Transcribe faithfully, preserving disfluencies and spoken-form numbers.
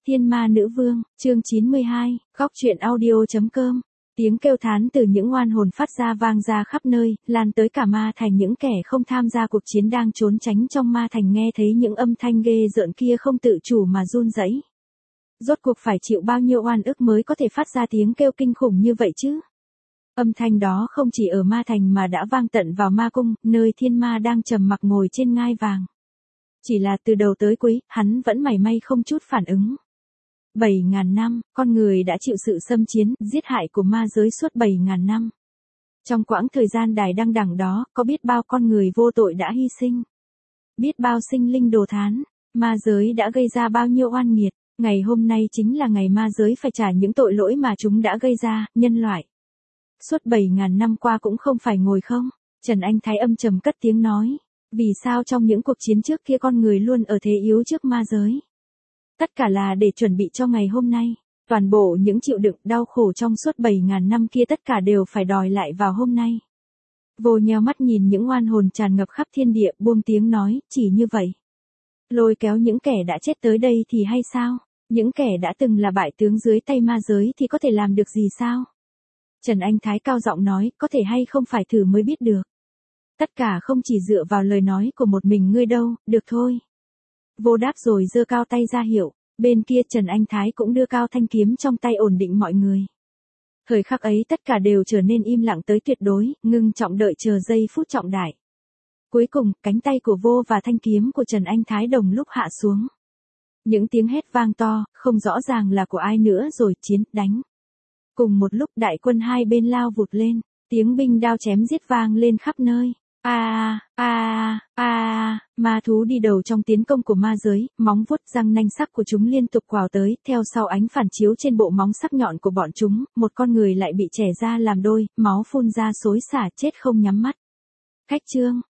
Thiên Ma Nữ Vương, chương chín mươi hai, góc truyện audio.com. Tiếng kêu thán từ những oan hồn phát ra vang ra khắp nơi, lan tới cả ma thành. Những kẻ không tham gia cuộc chiến đang trốn tránh trong ma thành nghe thấy những âm thanh ghê rợn kia không tự chủ mà run rẩy. Rốt cuộc phải chịu bao nhiêu oan ức mới có thể phát ra tiếng kêu kinh khủng như vậy chứ? Âm thanh đó không chỉ ở ma thành mà đã vang tận vào ma cung, nơi thiên ma đang trầm mặc ngồi trên ngai vàng. Chỉ là từ đầu tới cuối, hắn vẫn mảy may không chút phản ứng. Bảy ngàn năm, con người đã chịu sự xâm chiến, giết hại của ma giới suốt bảy ngàn năm. Trong quãng thời gian dài đăng đẳng đó, có biết bao con người vô tội đã hy sinh. Biết bao sinh linh đồ thán, ma giới đã gây ra bao nhiêu oan nghiệt. Ngày hôm nay chính là ngày ma giới phải trả những tội lỗi mà chúng đã gây ra, nhân loại. Suốt bảy ngàn năm qua cũng không phải ngồi không, Trần Anh Thái âm trầm cất tiếng nói. Vì sao trong những cuộc chiến trước kia con người luôn ở thế yếu trước ma giới? Tất cả là để chuẩn bị cho ngày hôm nay. Toàn bộ những chịu đựng đau khổ trong suốt bảy ngàn năm kia tất cả đều phải đòi lại vào hôm nay. Vô nheo mắt nhìn những oan hồn tràn ngập khắp thiên địa, buông tiếng nói, chỉ như vậy. Lôi kéo những kẻ đã chết tới đây thì hay sao? Những kẻ đã từng là bại tướng dưới tay ma giới thì có thể làm được gì sao? Trần Anh Thái cao giọng nói, có thể hay không phải thử mới biết được. Tất cả không chỉ dựa vào lời nói của một mình ngươi đâu, được thôi. Vô đáp rồi giơ cao tay ra hiệu, bên kia Trần Anh Thái cũng đưa cao thanh kiếm trong tay ổn định mọi người. Thời khắc ấy tất cả đều trở nên im lặng tới tuyệt đối, ngưng trọng đợi chờ giây phút trọng đại. Cuối cùng, cánh tay của Vô và thanh kiếm của Trần Anh Thái đồng lúc hạ xuống. Những tiếng hét vang to, không rõ ràng là của ai nữa rồi chiến, đánh. Cùng một lúc đại quân hai bên lao vụt lên, tiếng binh đao chém giết vang lên khắp nơi. A a a a, ma thú đi đầu trong tiến công của ma giới, móng vuốt răng nanh sắc của chúng liên tục quào tới, theo sau ánh phản chiếu trên bộ móng sắc nhọn của bọn chúng, một con người lại bị chẻ ra làm đôi, máu phun ra xối xả chết không nhắm mắt. Khách trương,